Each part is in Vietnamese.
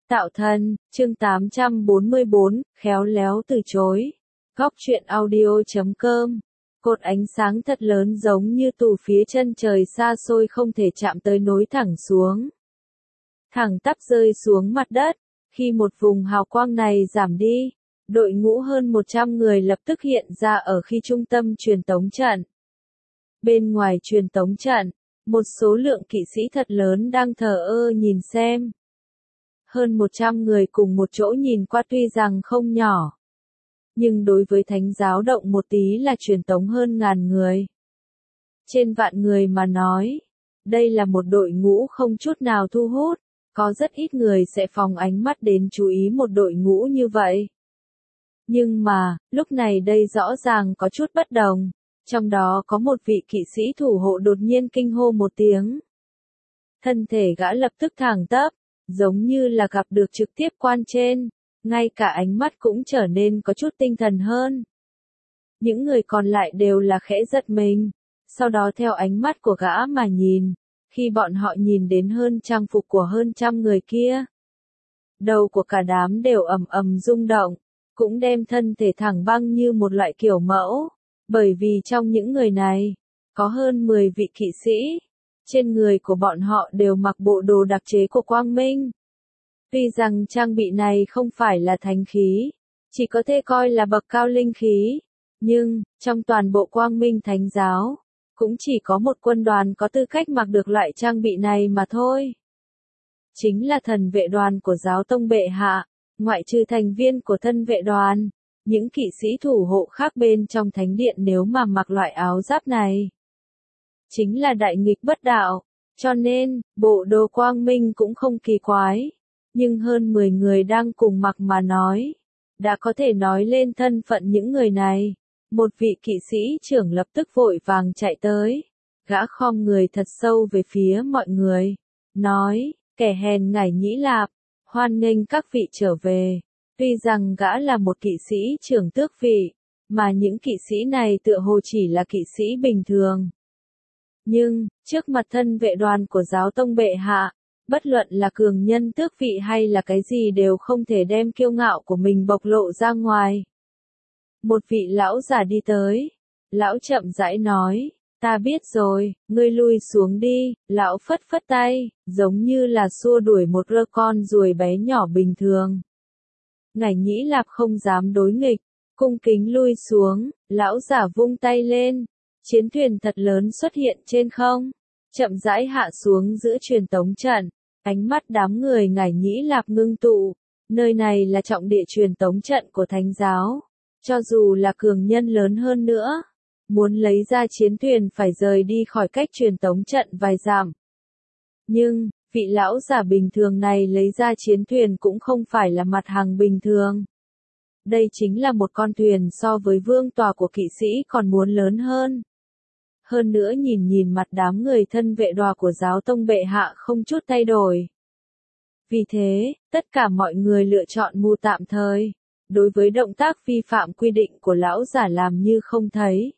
Tạo thân, chương 844, khéo léo từ chối. Góc truyện audio.com. Cột ánh sáng thật lớn giống như từ phía chân trời xa xôi không thể chạm tới nối thẳng xuống. Thẳng tắp rơi xuống mặt đất. Khi một vùng hào quang này giảm đi, đội ngũ hơn 100 người lập tức hiện ra ở khi trung tâm truyền tống trận. Bên ngoài truyền tống trận, một số lượng kỵ sĩ thật lớn đang thờ ơ nhìn xem. Hơn 100 người cùng một chỗ nhìn qua tuy rằng không nhỏ. Nhưng đối với thánh giáo động một tí là truyền tống hơn ngàn người. Trên vạn người mà nói, đây là một đội ngũ không chút nào thu hút, có rất ít người sẽ phóng ánh mắt đến chú ý một đội ngũ như vậy. Nhưng mà, lúc này đây rõ ràng có chút bất đồng, trong đó có một vị kỵ sĩ thủ hộ đột nhiên kinh hô một tiếng. Thân thể gã lập tức thẳng tắp, giống như là gặp được trực tiếp quan trên, ngay cả ánh mắt cũng trở nên có chút tinh thần hơn. Những người còn lại đều là khẽ giật mình, sau đó theo ánh mắt của gã mà nhìn, khi bọn họ nhìn đến hơn trang phục của hơn trăm người kia. Đầu của cả đám đều ầm ầm rung động, cũng đem thân thể thẳng băng như một loại kiểu mẫu, bởi vì trong những người này, có hơn 10 vị kỵ sĩ. Trên người của bọn họ đều mặc bộ đồ đặc chế của Quang Minh. Tuy rằng trang bị này không phải là thánh khí, chỉ có thể coi là bậc cao linh khí, nhưng, trong toàn bộ Quang Minh Thánh giáo, cũng chỉ có một quân đoàn có tư cách mặc được loại trang bị này mà thôi. Chính là thần vệ đoàn của giáo tông bệ hạ, ngoại trừ thành viên của thân vệ đoàn, những kỵ sĩ thủ hộ khác bên trong thánh điện nếu mà mặc loại áo giáp này. Chính là đại nghịch bất đạo, cho nên, bộ đồ Quang Minh cũng không kỳ quái, nhưng hơn 10 người đang cùng mặc mà nói, đã có thể nói lên thân phận những người này. Một vị kỵ sĩ trưởng lập tức vội vàng chạy tới, gã khom người thật sâu về phía mọi người, nói, kẻ hèn ngải nhĩ lạp, hoan nghênh các vị trở về. Tuy rằng gã là một kỵ sĩ trưởng tước vị, mà những kỵ sĩ này tựa hồ chỉ là kỵ sĩ bình thường. Nhưng, trước mặt thân vệ đoàn của giáo tông bệ hạ, bất luận là cường nhân tước vị hay là cái gì đều không thể đem kiêu ngạo của mình bộc lộ ra ngoài. Một vị lão già đi tới, lão chậm rãi nói, ta biết rồi, ngươi lui xuống đi, lão phất phất tay, giống như là xua đuổi một con ruồi bé nhỏ bình thường. Ngải nhĩ lạp không dám đối nghịch, cung kính lui xuống, lão giả vung tay lên. Chiến thuyền thật lớn xuất hiện trên không, chậm rãi hạ xuống giữa truyền tống trận, ánh mắt đám người ngải nhĩ lạp ngưng tụ, nơi này là trọng địa truyền tống trận của thánh giáo, cho dù là cường nhân lớn hơn nữa, muốn lấy ra chiến thuyền phải rời đi khỏi cách truyền tống trận vài dặm. Nhưng, vị lão giả bình thường này lấy ra chiến thuyền cũng không phải là mặt hàng bình thường. Đây chính là một con thuyền so với vương tòa của kỵ sĩ còn muốn lớn hơn. Hơn nữa nhìn mặt đám người thân vệ đoàn của giáo tông bệ hạ không chút thay đổi. Vì thế, tất cả mọi người lựa chọn mưu tạm thời, đối với động tác vi phạm quy định của lão giả làm như không thấy.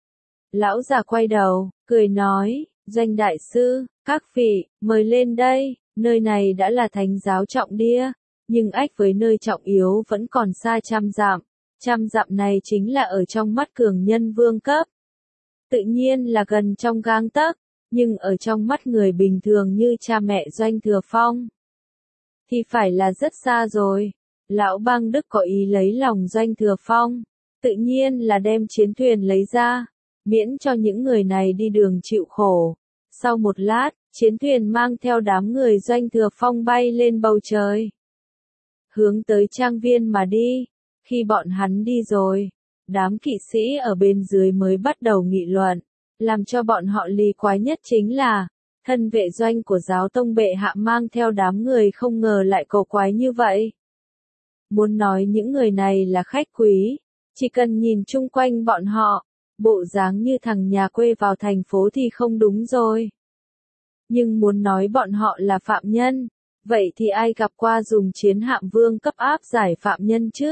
Lão giả quay đầu, cười nói, Doanh đại sư, các vị, mời lên đây, nơi này đã là thánh giáo trọng địa, nhưng ách với nơi trọng yếu vẫn còn xa trăm dặm này chính là ở trong mắt cường nhân vương cấp. Tự nhiên là gần trong gang tấc, nhưng ở trong mắt người bình thường như cha mẹ Doanh Thừa Phong, thì phải là rất xa rồi. Lão bang Đức có ý lấy lòng Doanh Thừa Phong, tự nhiên là đem chiến thuyền lấy ra, miễn cho những người này đi đường chịu khổ. Sau một lát, chiến thuyền mang theo đám người Doanh Thừa Phong bay lên bầu trời, hướng tới trang viên mà đi. Khi bọn hắn đi rồi, đám kỵ sĩ ở bên dưới mới bắt đầu nghị luận, làm cho bọn họ ly quái nhất chính là, thân vệ doanh của giáo tông bệ hạ mang theo đám người không ngờ lại cầu quái như vậy. Muốn nói những người này là khách quý, chỉ cần nhìn chung quanh bọn họ, bộ dáng như thằng nhà quê vào thành phố thì không đúng rồi. Nhưng muốn nói bọn họ là phạm nhân, vậy thì ai gặp qua dùng chiến hạm vương cấp áp giải phạm nhân chứ?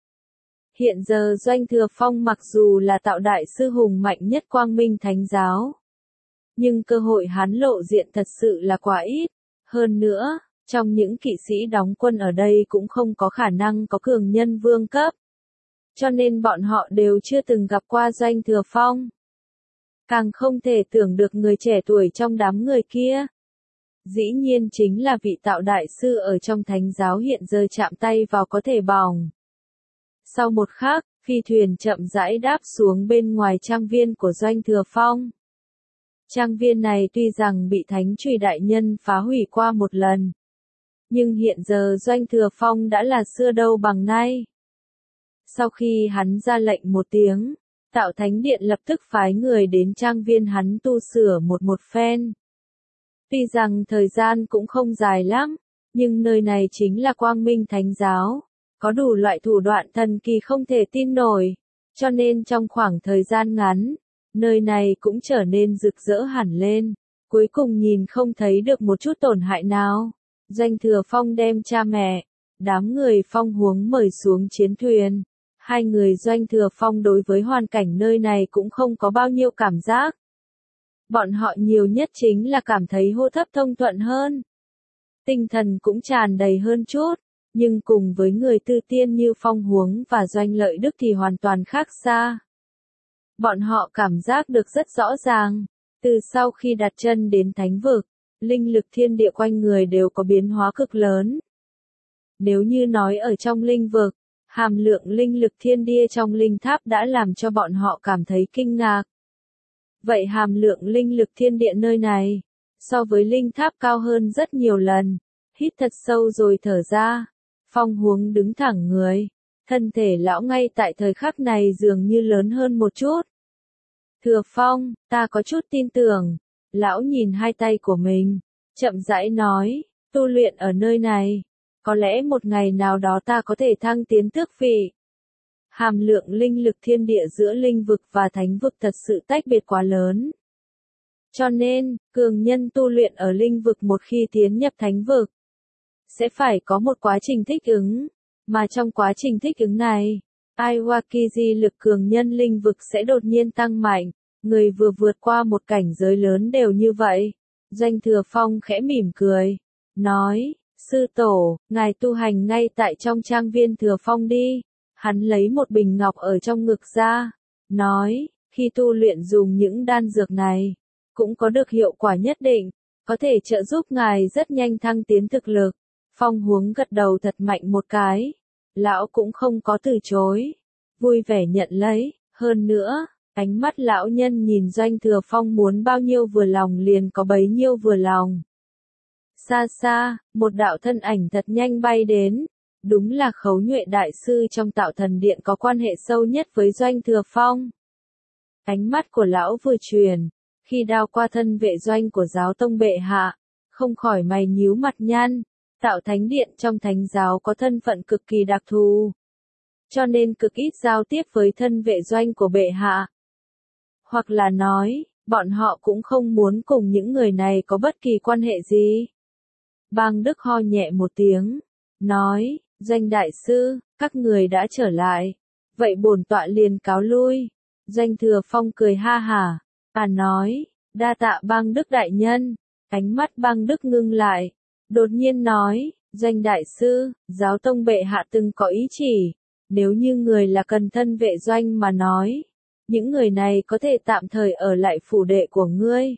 Hiện giờ Doanh Thừa Phong mặc dù là tạo đại sư hùng mạnh nhất Quang Minh Thánh giáo, nhưng cơ hội hắn lộ diện thật sự là quá ít. Hơn nữa, Trong những kỵ sĩ đóng quân ở đây cũng không có khả năng có cường nhân vương cấp. Cho nên bọn họ đều chưa từng gặp qua Doanh Thừa Phong. Càng không thể tưởng được người trẻ tuổi trong đám người kia. Dĩ nhiên chính là vị tạo đại sư ở trong thánh giáo hiện giờ chạm tay vào có thể bỏng. Sau một khắc, phi thuyền chậm rãi đáp xuống bên ngoài trang viên của Doanh Thừa Phong. Trang viên này tuy rằng bị Thánh Chùy đại nhân phá hủy qua một lần, nhưng hiện giờ Doanh Thừa Phong đã là xưa đâu bằng nay. Sau khi hắn ra lệnh một tiếng, Tạo Thánh Điện lập tức phái người đến trang viên hắn tu sửa một phen. Tuy rằng thời gian cũng không dài lắm, nhưng nơi này chính là Quang Minh Thánh Giáo, có đủ loại thủ đoạn thần kỳ không thể tin nổi, cho nên trong khoảng thời gian ngắn, nơi này cũng trở nên rực rỡ hẳn lên, cuối cùng nhìn không thấy được một chút tổn hại nào. Doanh Thừa Phong đem cha mẹ, đám người Phong Huống mời xuống chiến thuyền. Hai người Doanh Thừa Phong đối với hoàn cảnh nơi này cũng không có bao nhiêu cảm giác. Bọn họ nhiều nhất chính là cảm thấy hô hấp thông thuận hơn. Tinh thần cũng tràn đầy hơn chút, nhưng cùng với người tư tiên như Phong Huống và Doanh Lợi Đức thì hoàn toàn khác xa. Bọn họ cảm giác được rất rõ ràng, từ sau khi đặt chân đến thánh vực, linh lực thiên địa quanh người đều có biến hóa cực lớn. Nếu như nói ở trong linh vực, hàm lượng linh lực thiên địa trong linh tháp đã làm cho bọn họ cảm thấy kinh ngạc. Vậy hàm lượng linh lực thiên địa nơi này, so với linh tháp cao hơn rất nhiều lần. Hít thật sâu rồi thở ra, Phong Huống đứng thẳng người, thân thể lão ngay tại thời khắc này dường như lớn hơn một chút. Thừa Phong, ta có chút tin tưởng. Lão nhìn hai tay của mình, chậm rãi nói, tu luyện ở nơi này, có lẽ một ngày nào đó ta có thể thăng tiến tước vị. Hàm lượng linh lực thiên địa giữa linh vực và thánh vực thật sự tách biệt quá lớn. Cho nên, cường nhân tu luyện ở linh vực một khi tiến nhập thánh vực, sẽ phải có một quá trình thích ứng, mà trong quá trình thích ứng này, Iwakiji lực cường nhân linh vực sẽ đột nhiên tăng mạnh, người vừa vượt qua một cảnh giới lớn đều như vậy. Doanh Thừa Phong khẽ mỉm cười, nói, sư tổ, ngài tu hành ngay tại trong trang viên Thừa Phong đi. Hắn lấy một bình ngọc ở trong ngực ra, nói, khi tu luyện dùng những đan dược này, cũng có được hiệu quả nhất định, có thể trợ giúp ngài rất nhanh thăng tiến thực lực. Phong Huống gật đầu thật mạnh một cái, lão cũng không có từ chối, vui vẻ nhận lấy, hơn nữa, ánh mắt lão nhân nhìn Doanh Thừa Phong muốn bao nhiêu vừa lòng liền có bấy nhiêu vừa lòng. Xa xa, một đạo thân ảnh thật nhanh bay đến, đúng là Khấu Nhuệ đại sư trong Tạo Thần Điện có quan hệ sâu nhất với Doanh Thừa Phong. Ánh mắt của lão vừa chuyển, khi đao qua thân vệ doanh của giáo tông bệ hạ, không khỏi mày nhíu mặt nhăn. Tạo Thánh Điện trong thánh giáo có thân phận cực kỳ đặc thù, cho nên cực ít giao tiếp với thân vệ doanh của bệ hạ. Hoặc là nói, bọn họ cũng không muốn cùng những người này có bất kỳ quan hệ gì. Bang Đức ho nhẹ một tiếng, nói, Doanh đại sư, các người đã trở lại, vậy bổn tọa liền cáo lui. Doanh Thừa Phong cười ha hả, nói, đa tạ Bang Đức đại nhân. Ánh mắt Bang Đức ngưng lại, đột nhiên nói, Doanh đại sư, giáo tông bệ hạ từng có ý chỉ, nếu như người là cần thân vệ doanh mà nói, những người này có thể tạm thời ở lại phủ đệ của ngươi.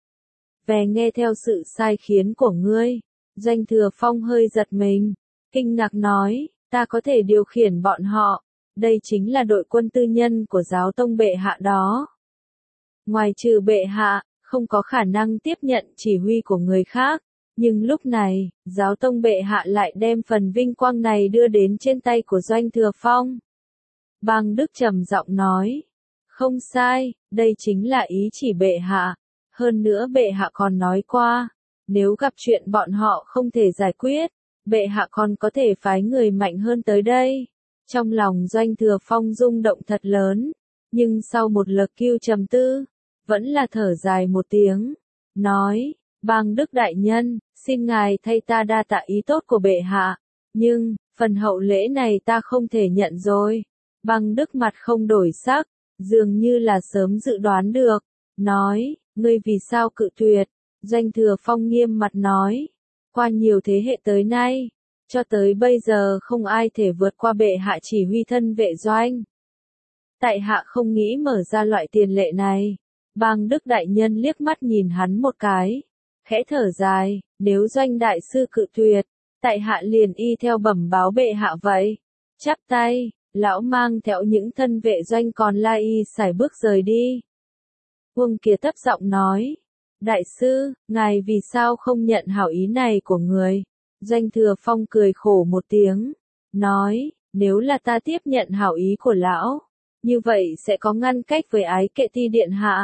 Về nghe theo sự sai khiến của ngươi. Doanh Thừa Phong hơi giật mình, kinh ngạc nói, ta có thể điều khiển bọn họ, đây chính là đội quân tư nhân của giáo tông bệ hạ đó. Ngoài trừ bệ hạ, không có khả năng tiếp nhận chỉ huy của người khác, nhưng lúc này, giáo tông bệ hạ lại đem phần vinh quang này đưa đến trên tay của Doanh Thừa Phong. Bang Đức trầm giọng nói, không sai, đây chính là ý chỉ bệ hạ, hơn nữa bệ hạ còn nói qua, nếu gặp chuyện bọn họ không thể giải quyết, bệ hạ còn có thể phái người mạnh hơn tới đây. Trong lòng Doanh Thừa Phong rung động thật lớn, nhưng sau một lượt kiêu trầm tư, vẫn là thở dài một tiếng, nói, Bang Đức đại nhân, xin ngài thay ta đa tạ ý tốt của bệ hạ, nhưng, phần hậu lễ này ta không thể nhận rồi. Bang Đức mặt không đổi sắc, dường như là sớm dự đoán được, nói, ngươi vì sao cự tuyệt? Doanh Thừa Phong nghiêm mặt nói, Qua nhiều thế hệ tới nay, cho tới bây giờ không ai thể vượt qua bệ hạ chỉ huy thân vệ doanh. Tại hạ không nghĩ mở ra loại tiền lệ này. Bang Đức đại nhân liếc mắt nhìn hắn một cái, khẽ thở dài, nếu doanh đại sư cự tuyệt, tại hạ liền y theo bẩm báo bệ hạ vậy. Chắp tay, lão mang theo những thân vệ doanh còn lại y sải bước rời đi. Vương Kiệt thấp giọng nói, đại sư, ngài vì sao không nhận hảo ý này của người? Doanh Thừa Phong cười khổ một tiếng, nói, nếu là ta tiếp nhận hảo ý của lão, như vậy sẽ có ngăn cách với Ái Kệ Ti điện hạ.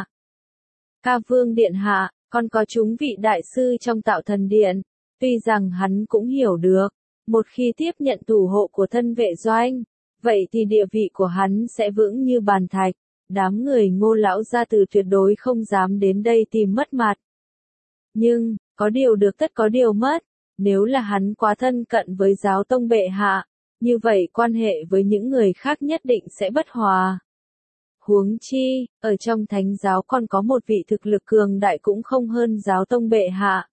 Ca Vương điện hạ, còn có chúng vị đại sư trong Tạo Thần điện, tuy rằng hắn cũng hiểu được, một khi tiếp nhận thủ hộ của thân vệ doanh, vậy thì địa vị của hắn sẽ vững như bàn thạch, đám người Ngô lão gia tử tuyệt đối không dám đến đây tìm mất mặt. Nhưng, có điều được tất có điều mất, nếu là hắn quá thân cận với giáo tông bệ hạ, như vậy quan hệ với những người khác nhất định sẽ bất hòa. Huống chi, ở trong thánh giáo còn có một vị thực lực cường đại cũng không hơn giáo tông bệ hạ.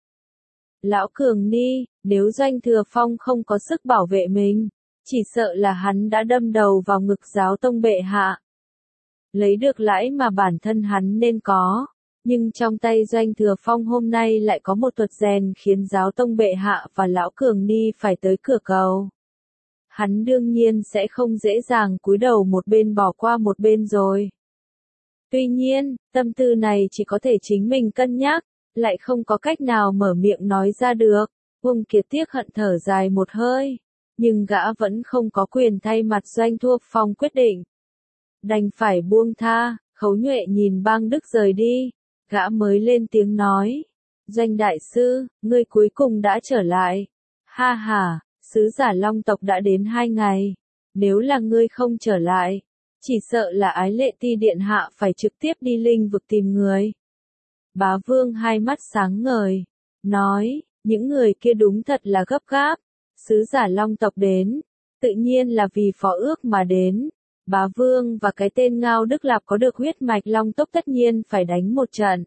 Lão Cường Ni, nếu Doanh Thừa Phong không có sức bảo vệ mình, chỉ sợ là hắn đã đâm đầu vào ngực giáo tông bệ hạ. Lấy được lãi mà bản thân hắn nên có, nhưng trong tay Doanh Thừa Phong hôm nay lại có một thuật rèn khiến giáo tông bệ hạ và Lão Cường Ni phải tới cửa cầu. Hắn đương nhiên sẽ không dễ dàng cúi đầu một bên bỏ qua một bên rồi. Tuy nhiên, tâm tư này chỉ có thể chính mình cân nhắc, lại không có cách nào mở miệng nói ra được. Vương Kiệt tiếc hận thở dài một hơi, nhưng gã vẫn không có quyền thay mặt Doanh Thừa Phong quyết định. Đành phải buông tha, Khấu Nhuệ nhìn Bang Đức rời đi, gã mới lên tiếng nói. Doanh đại sư, ngươi cuối cùng đã trở lại. Ha ha, sứ giả Long tộc đã đến 2 ngày. Nếu là ngươi không trở lại, chỉ sợ là Ái Lệ Ti điện hạ phải trực tiếp đi linh vực tìm người. Bá Vương hai mắt sáng ngời, nói, những người kia đúng thật là gấp gáp. Sứ giả Long tộc đến, tự nhiên là vì phó ước mà đến. Bá Vương và cái tên Ngao Đức Lạp có được huyết mạch Long tộc tất nhiên phải đánh một trận.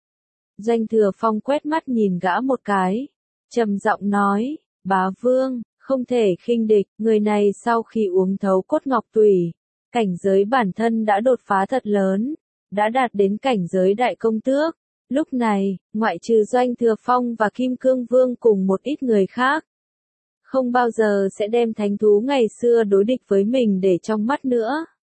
Doanh Thừa Phong quét mắt nhìn gã một cái, trầm giọng nói, Bá Vương, không thể khinh địch, người này sau khi uống thấu cốt ngọc tủy, cảnh giới bản thân đã đột phá thật lớn, đã đạt đến cảnh giới đại công tước. Lúc này, ngoại trừ Doanh Thừa Phong và Kim Cương Vương cùng một ít người khác, không bao giờ sẽ đem thánh thú ngày xưa đối địch với mình để trong mắt nữa.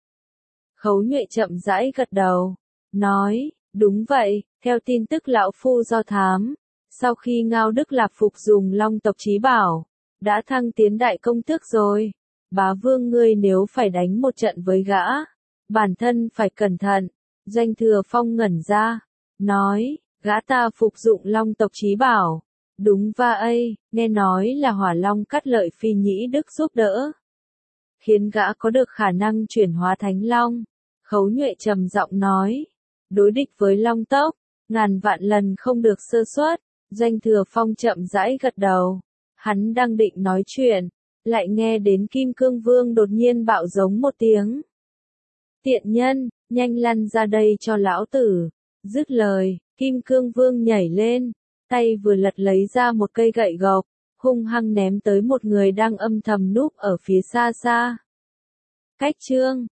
Khấu Nhuệ chậm rãi gật đầu, nói, đúng vậy, theo tin tức lão phu do thám, sau khi Ngao Đức Lạp phục dùng Long tộc chí bảo, đã thăng tiến đại công tước rồi. Bá Vương ngươi nếu phải đánh một trận với gã, bản thân phải cẩn thận. Doanh Thừa Phong ngẩn ra, nói, gã ta phục dụng Long tộc chí bảo. Đúng vậy, nghe nói là Hỏa Long Cắt Lợi Phi Nhĩ Đức giúp đỡ, khiến gã có được khả năng chuyển hóa Thánh Long. Khấu Nhuệ trầm giọng nói, đối địch với Long tộc, ngàn vạn lần không được sơ suất. Doanh Thừa Phong chậm rãi gật đầu, hắn đang định nói chuyện, lại nghe đến Kim Cương Vương đột nhiên bạo giống một tiếng. Tiện nhân, nhanh lăn ra đây cho lão tử. Dứt lời, Kim Cương Vương nhảy lên, tay vừa lật lấy ra một cây gậy gộc, hung hăng ném tới một người đang âm thầm núp ở phía xa xa. Cách chương